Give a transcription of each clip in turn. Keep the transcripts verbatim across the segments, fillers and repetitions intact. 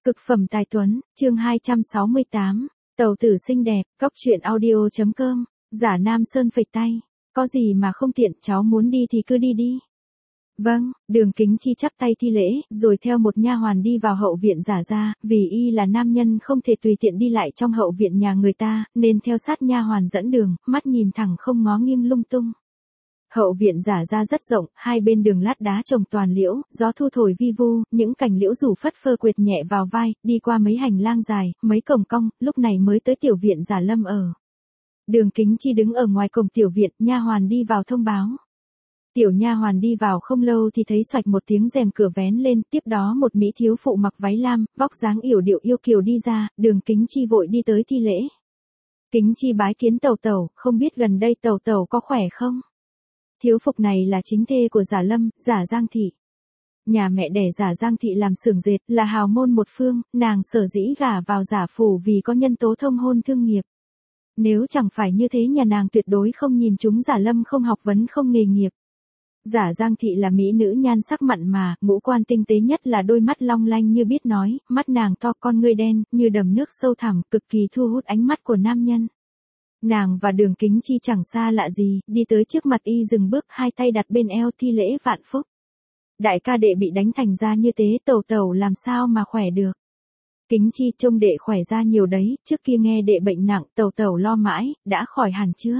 Cực phẩm tài tuấn, chương hai trăm sáu mươi tám, tàu tử xinh đẹp, cóc truyện audio chấm com, giả Nam Sơn phẩy tay, có gì mà không tiện, cháu muốn đi thì cứ đi đi. Vâng, Đường Kính Chi chắp tay thi lễ, rồi theo một nha hoàn đi vào hậu viện giả ra, vì y là nam nhân không thể tùy tiện đi lại trong hậu viện nhà người ta, nên theo sát nha hoàn dẫn đường, mắt nhìn thẳng không ngó nghiêng lung tung. Hậu viện giả ra rất rộng, hai bên đường lát đá trồng toàn liễu, gió thu thổi vi vu, những cành liễu rủ phất phơ quệt nhẹ vào vai, đi qua mấy hành lang dài, mấy cổng cong, lúc này mới tới tiểu viện giả Lâm ở. Đường Kính Chi đứng ở ngoài cổng tiểu viện, nha hoàn đi vào thông báo. Tiểu nha hoàn đi vào không lâu thì thấy xoạch một tiếng rèm cửa vén lên, tiếp đó một mỹ thiếu phụ mặc váy lam, vóc dáng yểu điệu yêu kiều đi ra, Đường Kính Chi vội đi tới thi lễ. Kính Chi bái kiến tẩu tẩu, không biết gần đây tẩu tẩu có khỏe không? Thiếu phục này là chính thê của giả Lâm, giả Giang Thị. Nhà mẹ đẻ giả Giang Thị làm xưởng dệt, là hào môn một phương, nàng sở dĩ gả vào giả phủ vì có nhân tố thông hôn thương nghiệp. Nếu chẳng phải như thế nhà nàng tuyệt đối không nhìn chúng giả Lâm không học vấn không nghề nghiệp. Giả Giang Thị là mỹ nữ nhan sắc mặn mà, ngũ quan tinh tế nhất là đôi mắt long lanh như biết nói, mắt nàng to con ngươi đen, như đầm nước sâu thẳm, cực kỳ thu hút ánh mắt của nam nhân. Nàng và Đường Kính Chi chẳng xa lạ gì, đi tới trước mặt y dừng bước, hai tay đặt bên eo thi lễ vạn phúc. Đại ca đệ bị đánh thành ra như thế, tẩu tẩu làm sao mà khỏe được. Kính Chi trông đệ khỏe ra nhiều đấy, trước kia nghe đệ bệnh nặng, tẩu tẩu lo mãi, đã khỏi hẳn chưa?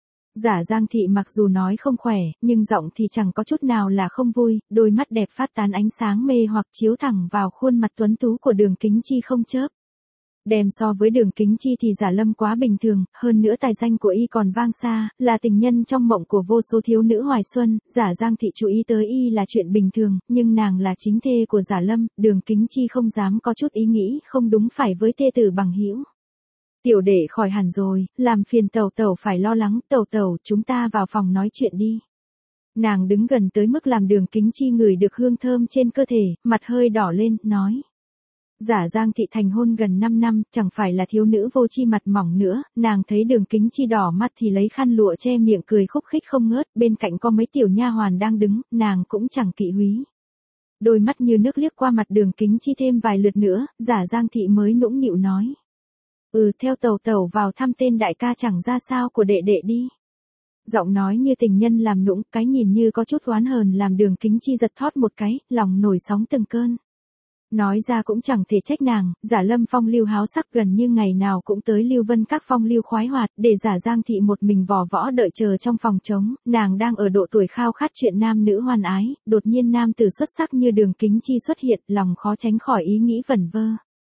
Giả Giang Thị mặc dù nói không khỏe, nhưng giọng thì chẳng có chút nào là không vui, đôi mắt đẹp phát tán ánh sáng mê hoặc chiếu thẳng vào khuôn mặt tuấn tú của Đường Kính Chi không chớp. Đem so với Đường Kính Chi thì giả Lâm quá bình thường, hơn nữa tài danh của y còn vang xa, là tình nhân trong mộng của vô số thiếu nữ hoài xuân, giả Giang Thị chú ý tới y là chuyện bình thường, nhưng nàng là chính thê của giả Lâm, Đường Kính Chi không dám có chút ý nghĩ không đúng phải với thê tử bằng hữu. Tiểu đệ khỏi hẳn rồi, làm phiền tẩu tẩu phải lo lắng, tẩu tẩu chúng ta vào phòng nói chuyện đi. Nàng đứng gần tới mức làm Đường Kính Chi ngửi được hương thơm trên cơ thể, mặt hơi đỏ lên, nói. Giả Giang Thị thành hôn gần năm năm, chẳng phải là thiếu nữ vô chi mặt mỏng nữa, nàng thấy Đường Kính Chi đỏ mắt thì lấy khăn lụa che miệng cười khúc khích không ngớt, bên cạnh có mấy tiểu nha hoàn đang đứng, nàng cũng chẳng kỵ húy. Đôi mắt như nước liếc qua mặt Đường Kính Chi thêm vài lượt nữa, giả Giang Thị mới nũng nịu nói. Ừ, theo tẩu tẩu vào thăm tên đại ca chẳng ra sao của đệ đệ đi. Giọng nói như tình nhân làm nũng, cái nhìn như có chút oán hờn làm Đường Kính Chi giật thót một cái, lòng nổi sóng từng cơn. Nói ra cũng chẳng thể trách nàng, giả Lâm phong lưu háo sắc gần như ngày nào cũng tới Lưu Vân các phong lưu khoái hoạt, để giả Giang Thị một mình vò võ đợi chờ trong phòng trống, nàng đang ở độ tuổi khao khát chuyện nam nữ hoan ái, đột nhiên nam tử xuất sắc như Đường Kính Chi xuất hiện, lòng khó tránh khỏi ý nghĩ vẩn vơ.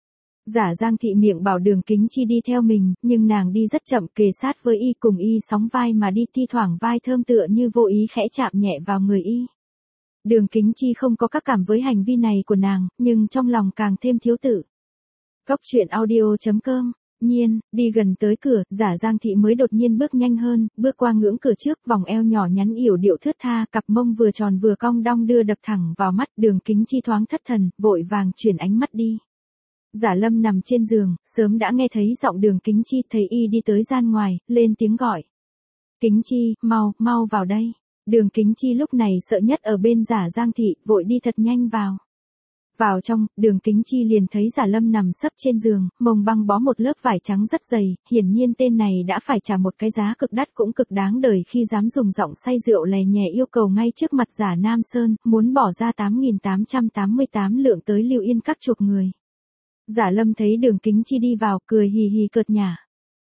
Giả Giang Thị miệng bảo Đường Kính Chi đi theo mình, nhưng nàng đi rất chậm, kề sát với y cùng y sóng vai mà đi, thi thoảng vai thơm tựa như vô ý khẽ chạm nhẹ vào người y. Đường Kính Chi không có các cảm với hành vi này của nàng, nhưng trong lòng càng thêm thiếu tự. Cóc truyện audio chấm com, nhiên, đi gần tới cửa, giả Giang Thị mới đột nhiên bước nhanh hơn, bước qua ngưỡng cửa trước, vòng eo nhỏ nhắn yểu điệu thướt tha, cặp mông vừa tròn vừa cong đong đưa đập thẳng vào mắt, Đường Kính Chi thoáng thất thần, vội vàng chuyển ánh mắt đi. Giả Lâm nằm trên giường, sớm đã nghe thấy giọng Đường Kính Chi, thấy y đi tới gian ngoài, lên tiếng gọi. Kính Chi, mau, mau vào đây. Đường Kính Chi lúc này sợ nhất ở bên giả Giang Thị, vội đi thật nhanh vào. Vào trong, Đường Kính Chi liền thấy giả Lâm nằm sấp trên giường, mông băng bó một lớp vải trắng rất dày, hiển nhiên tên này đã phải trả một cái giá cực đắt cũng cực đáng đời khi dám dùng giọng say rượu lè nhè yêu cầu ngay trước mặt giả Nam Sơn, muốn bỏ ra tám nghìn tám trăm tám mươi tám lượng tới Lưu Yên các chục người. Giả Lâm thấy Đường Kính Chi đi vào, cười hì hì cợt nhả.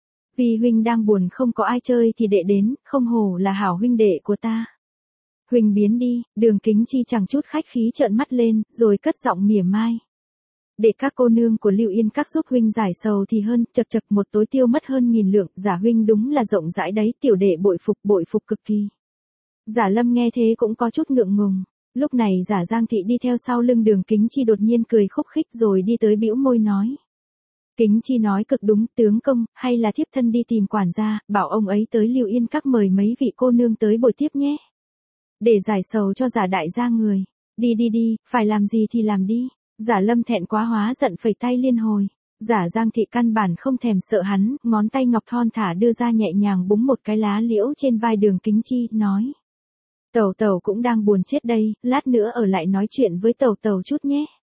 Vì huynh đang buồn không có ai chơi thì đệ đến, không hổ là hảo huynh đệ của ta. Huynh biến đi, Đường Kính Chi chẳng chút khách khí trợn mắt lên, rồi cất giọng mỉa mai. Để các cô nương của Lưu Yên các giúp huynh giải sầu thì hơn, chật chật một tối tiêu mất hơn nghìn lượng, giả huynh đúng là rộng rãi đấy, tiểu đệ bội phục bội phục cực kỳ. Giả Lâm nghe thế cũng có chút ngượng ngùng. Lúc này giả Giang Thị đi theo sau lưng Đường Kính Chi đột nhiên cười khúc khích rồi đi tới bĩu môi nói. Kính Chi nói cực đúng, tướng công, hay là thiếp thân đi tìm quản gia, bảo ông ấy tới Lưu Yên các mời mấy vị cô nương tới buổi tiếp nhé. Để giải sầu cho giả đại gia người. Đi đi đi, phải làm gì thì làm đi. Giả Lâm thẹn quá hóa giận phẩy tay liên hồi. Giả Giang Thị căn bản không thèm sợ hắn, ngón tay ngọc thon thả đưa ra nhẹ nhàng búng một cái lá liễu trên vai Đường Kính Chi, nói. Tẩu tẩu cũng đang buồn chết đây, lát nữa ở lại nói chuyện với tẩu tẩu chút nhé.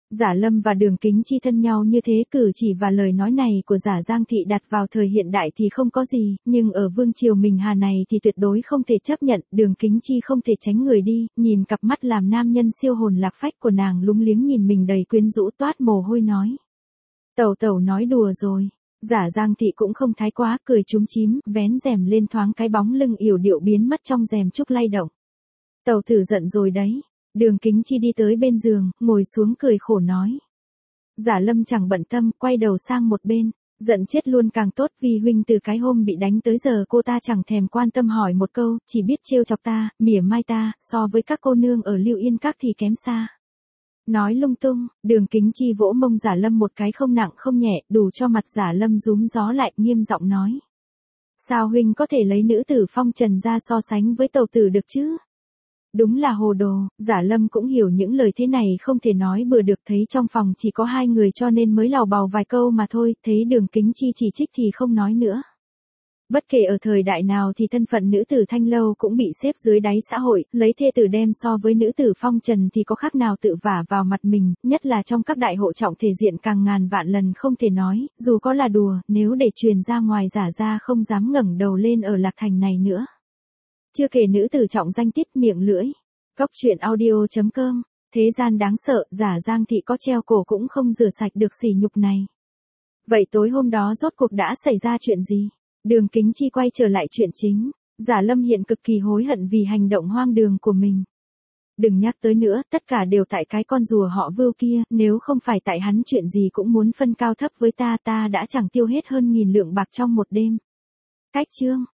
Giả Lâm và Đường Kính Chi thân nhau như thế, cử chỉ và lời nói này của Giả Giang Thị đặt vào thời hiện đại thì không có gì, nhưng ở vương triều Mình Hà này thì tuyệt đối không thể chấp nhận. Đường Kính Chi không thể tránh người đi, nhìn cặp mắt làm nam nhân siêu hồn lạc phách của nàng lúng liếng nhìn mình đầy quyến rũ, toát mồ hôi nói. Tẩu tẩu nói đùa rồi. Giả Giang Thị cũng không thái quá, cười chúm chím, vén rèm lên thoáng cái bóng lưng yểu điệu biến mất trong rèm trúc lay động. Tẩu tử giận rồi đấy. Đường Kính Chi đi tới bên giường, ngồi xuống cười khổ nói. Giả Lâm chẳng bận tâm, quay đầu sang một bên. Giận chết luôn càng tốt, vì huynh từ cái hôm bị đánh tới giờ cô ta chẳng thèm quan tâm hỏi một câu, chỉ biết trêu chọc ta, mỉa mai ta, so với các cô nương ở Lưu Yên Các thì kém xa. Nói lung tung. Đường Kính Chi vỗ mông Giả Lâm một cái không nặng không nhẹ, đủ cho mặt Giả Lâm rúm gió lại, nghiêm giọng nói. Sao huynh có thể lấy nữ tử phong trần ra so sánh với tẩu tử được chứ? Đúng là hồ đồ. Giả Lâm cũng hiểu những lời thế này không thể nói bừa được, thấy trong phòng chỉ có hai người cho nên mới lào bào vài câu mà thôi, thấy Đường Kính Chi chỉ trích thì không nói nữa. Bất kể ở thời đại nào thì thân phận nữ tử thanh lâu cũng bị xếp dưới đáy xã hội, lấy thê tử đem so với nữ tử phong trần thì có khác nào tự vả vào mặt mình, nhất là trong các đại hộ trọng thể diện càng ngàn vạn lần không thể nói, dù có là đùa, nếu để truyền ra ngoài Giả ra không dám ngẩng đầu lên ở Lạc Thành này nữa. Chưa kể nữ tử trọng danh tiết miệng lưỡi. Góc truyện audio chấm com, thế gian đáng sợ, Giả Giang Thị có treo cổ cũng không rửa sạch được sỉ nhục này. Vậy tối hôm đó rốt cuộc đã xảy ra chuyện gì? Đường Kính Chi quay trở lại chuyện chính. Giả Lâm hiện cực kỳ hối hận vì hành động hoang đường của mình. Đừng nhắc tới nữa, tất cả đều tại cái con rùa họ Vưu kia, nếu không phải tại hắn chuyện gì cũng muốn phân cao thấp với ta, ta đã chẳng tiêu hết hơn nghìn lượng bạc trong một đêm. Cách chương